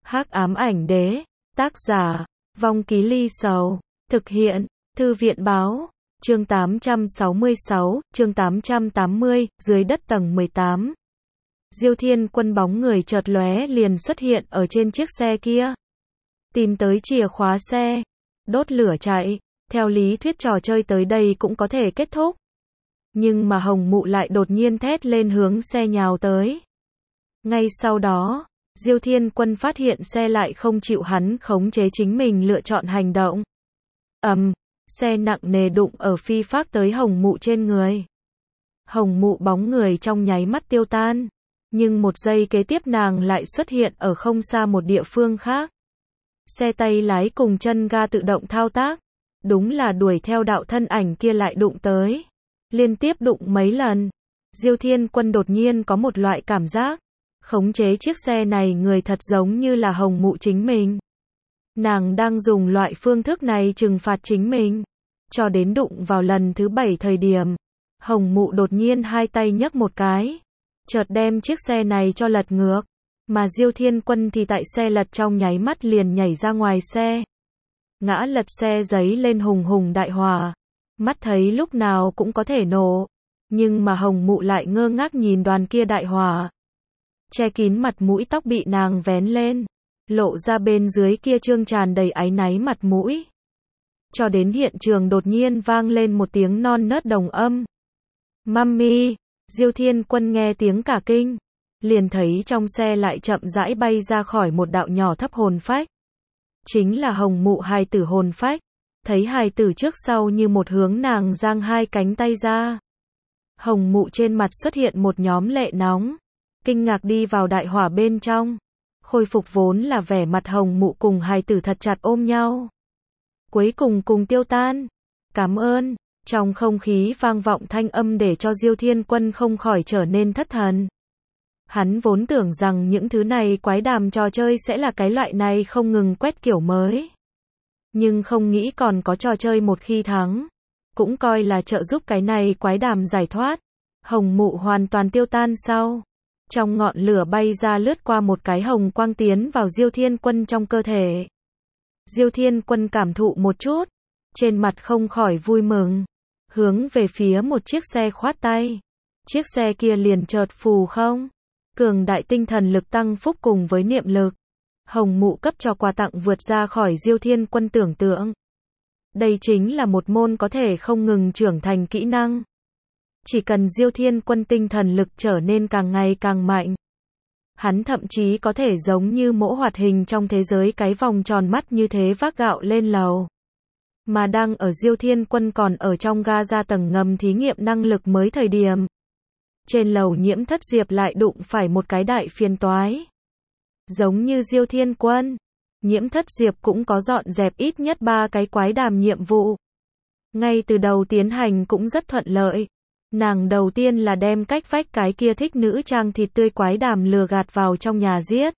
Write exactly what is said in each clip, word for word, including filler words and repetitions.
Hắc ám ảnh đế, tác giả, Vong Ký Ly Sầu, thực hiện, Thư viện báo, chương tám trăm sáu mươi sáu, chương tám trăm tám mươi, dưới đất tầng mười tám. Diêu Thiên Quân bóng người chợt lóe liền xuất hiện ở trên chiếc xe kia. Tìm tới chìa khóa xe, đốt lửa chạy, theo lý thuyết trò chơi tới đây cũng có thể kết thúc. Nhưng mà Hồng Mụ lại đột nhiên thét lên hướng xe nhào tới. Ngay sau đó, Diêu Thiên Quân phát hiện xe lại không chịu hắn khống chế chính mình lựa chọn hành động. Ầm, xe nặng nề đụng ở phi phác tới Hồng Mụ trên người. Hồng Mụ bóng người trong nháy mắt tiêu tan, nhưng một giây kế tiếp nàng lại xuất hiện ở không xa một địa phương khác. Xe tay lái cùng chân ga tự động thao tác, đúng là đuổi theo đạo thân ảnh kia lại đụng tới. Liên tiếp đụng mấy lần, Diêu Thiên Quân đột nhiên có một loại cảm giác, khống chế chiếc xe này người thật giống như là Hồng Mụ chính mình. Nàng đang dùng loại phương thức này trừng phạt chính mình. Cho đến đụng vào lần thứ bảy thời điểm, Hồng Mụ đột nhiên hai tay nhấc một cái, chợt đem chiếc xe này cho lật ngược, mà Diêu Thiên Quân thì tại xe lật trong nháy mắt liền nhảy ra ngoài xe. Ngã lật xe giấy lên hùng hùng đại hỏa, mắt thấy lúc nào cũng có thể nổ, nhưng mà Hồng Mụ lại ngơ ngác nhìn đoàn kia đại hỏa. Che kín mặt mũi tóc bị nàng vén lên, lộ ra bên dưới kia trương tràn đầy áy náy mặt mũi. Cho đến hiện trường đột nhiên vang lên một tiếng non nớt đồng âm. Mummy, Diêu Thiên Quân nghe tiếng cả kinh, liền thấy trong xe lại chậm rãi bay ra khỏi một đạo nhỏ thấp hồn phách. Chính là Hồng Mụ hài tử hồn phách, thấy hài tử trước sau như một hướng nàng giang hai cánh tay ra. Hồng Mụ trên mặt xuất hiện một nhóm lệ nóng, kinh ngạc đi vào đại hỏa bên trong. Khôi phục vốn là vẻ mặt Hồng Mụ cùng hài tử thật chặt ôm nhau. Cuối cùng cùng tiêu tan. Cảm ơn. Trong không khí vang vọng thanh âm để cho Diêu Thiên Quân không khỏi trở nên thất thần. Hắn vốn tưởng rằng những thứ này quái đàm trò chơi sẽ là cái loại này không ngừng quét kiểu mới. Nhưng không nghĩ còn có trò chơi một khi thắng, cũng coi là trợ giúp cái này quái đàm giải thoát. Hồng Mụ hoàn toàn tiêu tan sau. Trong ngọn lửa bay ra lướt qua một cái hồng quang tiến vào Diêu Thiên Quân trong cơ thể. Diêu Thiên Quân cảm thụ một chút, trên mặt không khỏi vui mừng, hướng về phía một chiếc xe khoát tay. Chiếc xe kia liền chợt phù không, cường đại tinh thần lực tăng phúc cùng với niệm lực. Hồng Mụ cấp cho quà tặng vượt ra khỏi Diêu Thiên Quân tưởng tượng. Đây chính là một môn có thể không ngừng trưởng thành kỹ năng. Chỉ cần Diêu Thiên Quân tinh thần lực trở nên càng ngày càng mạnh, hắn thậm chí có thể giống như mỗ hoạt hình trong thế giới cái vòng tròn mắt như thế vác gạo lên lầu. Mà đang ở Diêu Thiên Quân còn ở trong ga ra tầng ngầm thí nghiệm năng lực mới thời điểm, trên lầu Nhiễm Thất Diệp lại đụng phải một cái đại phiền toái. Giống như Diêu Thiên Quân, Nhiễm Thất Diệp cũng có dọn dẹp ít nhất ba cái quái đàm nhiệm vụ. Ngay từ đầu tiến hành cũng rất thuận lợi. Nàng đầu tiên là đem cách vách cái kia thích nữ trang thịt tươi quái đàm lừa gạt vào trong nhà giết.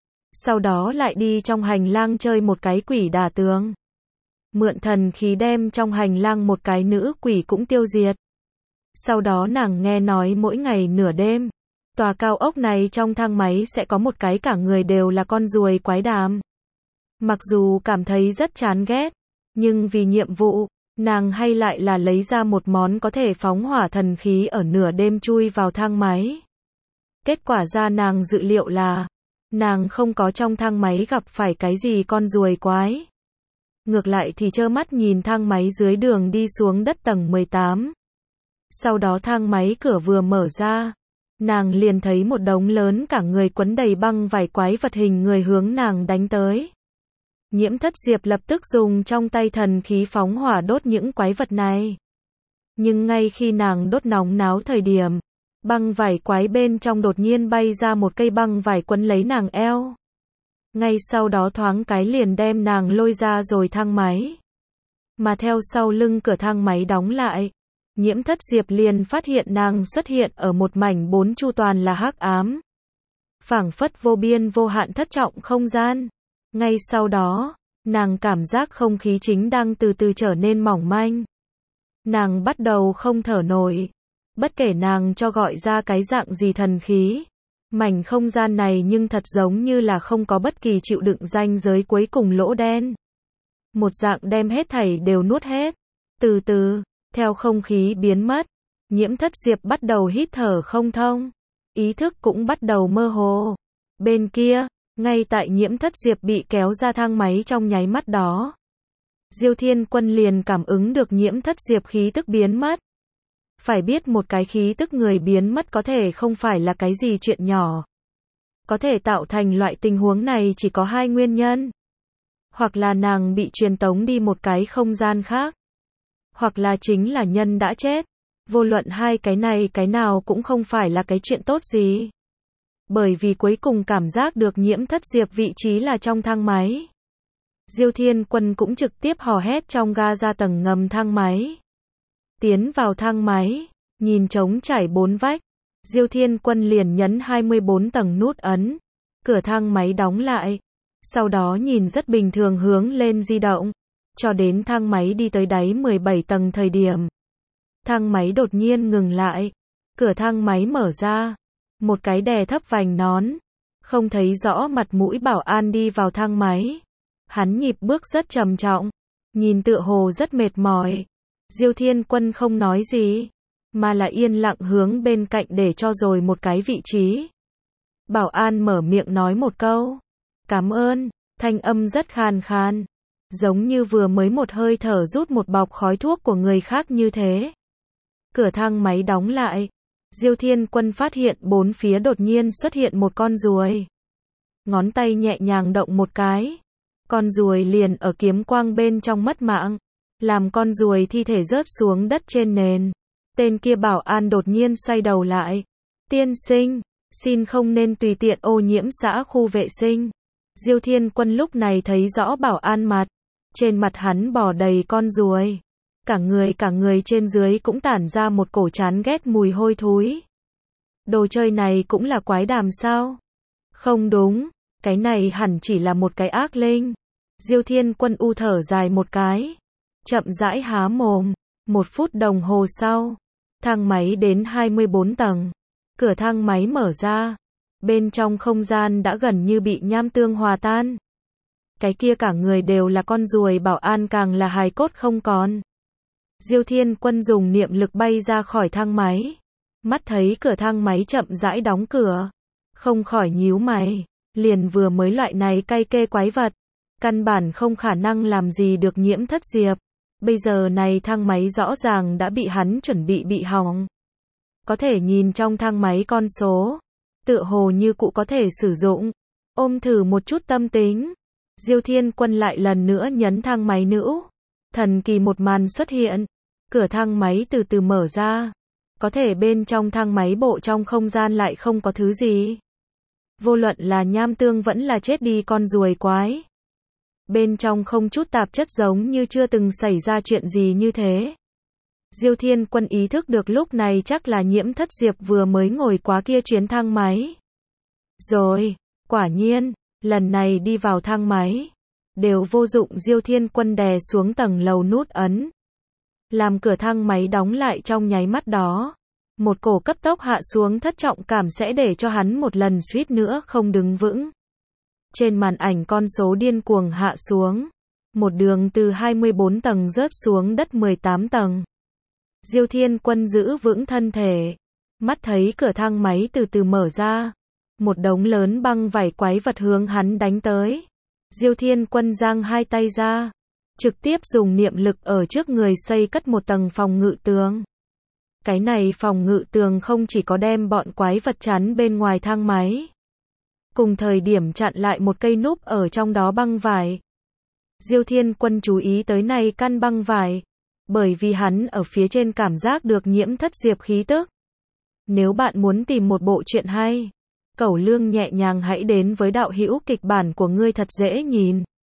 Sau đó lại đi trong hành lang chơi một cái quỷ đả tường. Mượn thần khí đem trong hành lang một cái nữ quỷ cũng tiêu diệt. Sau đó nàng nghe nói mỗi ngày nửa đêm, tòa cao ốc này trong thang máy sẽ có một cái cả người đều là con ruồi quái đàm. Mặc dù cảm thấy rất chán ghét, nhưng vì nhiệm vụ, nàng hay lại là lấy ra một món có thể phóng hỏa thần khí ở nửa đêm chui vào thang máy. Kết quả ra nàng dự liệu là, nàng không có trong thang máy gặp phải cái gì con ruồi quái. Ngược lại thì trơ mắt nhìn thang máy dưới đường đi xuống đất tầng mười tám. Sau đó thang máy cửa vừa mở ra, nàng liền thấy một đống lớn cả người quấn đầy băng vải quái vật hình người hướng nàng đánh tới. Nhiễm Thất Diệp lập tức dùng trong tay thần khí phóng hỏa đốt những quái vật này. Nhưng ngay khi nàng đốt nóng náo thời điểm, băng vải quái bên trong đột nhiên bay ra một cây băng vải quấn lấy nàng eo. Ngay sau đó thoáng cái liền đem nàng lôi ra rồi thang máy. Mà theo sau lưng cửa thang máy đóng lại, Nhiễm Thất Diệp liền phát hiện nàng xuất hiện ở một mảnh bốn chu toàn là hắc ám. Phảng phất vô biên vô hạn thất trọng không gian. Ngay sau đó, nàng cảm giác không khí chính đang từ từ trở nên mỏng manh. Nàng bắt đầu không thở nổi. Bất kể nàng cho gọi ra cái dạng gì thần khí, Mảnh không gian này nhưng thật giống như là không có bất kỳ chịu đựng ranh giới cuối cùng lỗ đen. Một dạng đem hết thảy đều nuốt hết. Từ từ, theo không khí biến mất, Nhiễm Thất Diệp bắt đầu hít thở không thông. Ý thức cũng bắt đầu mơ hồ. Bên kia, ngay tại Nhiễm Thất Diệp bị kéo ra thang máy trong nháy mắt đó, Diêu Thiên Quân liền cảm ứng được Nhiễm Thất Diệp khí tức biến mất. Phải biết một cái khí tức người biến mất có thể không phải là cái gì chuyện nhỏ. Có thể tạo thành loại tình huống này chỉ có hai nguyên nhân. Hoặc là nàng bị truyền tống đi một cái không gian khác. Hoặc là chính là nhân đã chết. Vô luận hai cái này cái nào cũng không phải là cái chuyện tốt gì. Bởi vì cuối cùng cảm giác được Nhiễm Thất Diệp vị trí là trong thang máy. Diêu Thiên Quân cũng trực tiếp hò hét trong ga ra tầng ngầm thang máy. Tiến vào thang máy, nhìn trống trải bốn vách, Diêu Thiên Quân liền nhấn hai mươi bốn tầng nút ấn, cửa thang máy đóng lại, sau đó nhìn rất bình thường hướng lên di động, cho đến thang máy đi tới đáy mười bảy tầng thời điểm. Thang máy đột nhiên ngừng lại, cửa thang máy mở ra, một cái đè thấp vành nón, không thấy rõ mặt mũi bảo an đi vào thang máy. Hắn nhịp bước rất trầm trọng, nhìn tựa hồ rất mệt mỏi. Diêu Thiên Quân không nói gì, mà là yên lặng hướng bên cạnh để cho rồi một cái vị trí. Bảo an mở miệng nói một câu, cảm ơn, thanh âm rất khàn khàn, giống như vừa mới một hơi thở rút một bọc khói thuốc của người khác như thế. Cửa thang máy đóng lại, Diêu Thiên Quân phát hiện bốn phía đột nhiên xuất hiện một con ruồi. Ngón tay nhẹ nhàng động một cái, con ruồi liền ở kiếm quang bên trong mất mạng, làm con ruồi thi thể rớt xuống đất trên nền. Tên kia bảo an đột nhiên xoay đầu lại. Tiên sinh, xin không nên tùy tiện ô nhiễm xã khu vệ sinh. Diêu Thiên Quân lúc này thấy rõ bảo an mặt. Trên mặt hắn bò đầy con ruồi. Cả người cả người trên dưới cũng tản ra một cổ chán ghét mùi hôi thối. Đồ chơi này cũng là quái đàm sao? Không đúng, cái này hẳn chỉ là một cái ác linh. Diêu Thiên Quân u thở dài một cái, chậm rãi há mồm. Một phút đồng hồ sau, thang máy đến hai mươi bốn tầng. Cửa thang máy mở ra. Bên trong không gian đã gần như bị nham tương hòa tan. Cái kia cả người đều là con ruồi bảo an càng là hài cốt không còn. Diêu Thiên Quân dùng niệm lực bay ra khỏi thang máy. Mắt thấy cửa thang máy chậm rãi đóng cửa. Không khỏi nhíu mày. Liền vừa mới loại này cay kê quái vật. Căn bản không khả năng làm gì được Nhiễm Thất Diệp. Bây giờ này thang máy rõ ràng đã bị hắn chuẩn bị bị hỏng. Có thể nhìn trong thang máy con số. Tựa hồ như cụ có thể sử dụng. Ôm thử một chút tâm tính. Diêu Thiên Quân lại lần nữa nhấn thang máy nữ. Thần kỳ một màn xuất hiện. Cửa thang máy từ từ mở ra. Có thể bên trong thang máy bộ trong không gian lại không có thứ gì. Vô luận là nham tương vẫn là chết đi con ruồi quái. Bên trong không chút tạp chất giống như chưa từng xảy ra chuyện gì như thế. Diêu Thiên Quân ý thức được lúc này chắc là Nhiễm Thất Diệp vừa mới ngồi quá kia chuyến thang máy. Rồi, quả nhiên, lần này đi vào thang máy. Đều vô dụng. Diêu Thiên Quân đè xuống tầng lầu nút ấn. Làm cửa thang máy đóng lại trong nháy mắt đó. Một cổ cấp tốc hạ xuống thất trọng cảm sẽ để cho hắn một lần suýt nữa không đứng vững. Trên màn ảnh con số điên cuồng hạ xuống. Một đường từ hai mươi bốn tầng rớt xuống đất mười tám tầng. Diêu Thiên Quân giữ vững thân thể. Mắt thấy cửa thang máy từ từ mở ra. Một đống lớn băng vải quái vật hướng hắn đánh tới. Diêu Thiên Quân giang hai tay ra. Trực tiếp dùng niệm lực ở trước người xây cất một tầng phòng ngự tường. Cái này phòng ngự tường không chỉ có đem bọn quái vật chắn bên ngoài thang máy. Cùng thời điểm chặn lại một cây núp ở trong đó băng vải. Diêu Thiên Quân chú ý tới này căn băng vải. Bởi vì hắn ở phía trên cảm giác được Nhiễm Thất Diệp khí tức. Nếu bạn muốn tìm một bộ truyện hay, Cẩu Lương nhẹ nhàng hãy đến với đạo hữu kịch bản của ngươi thật dễ nhìn.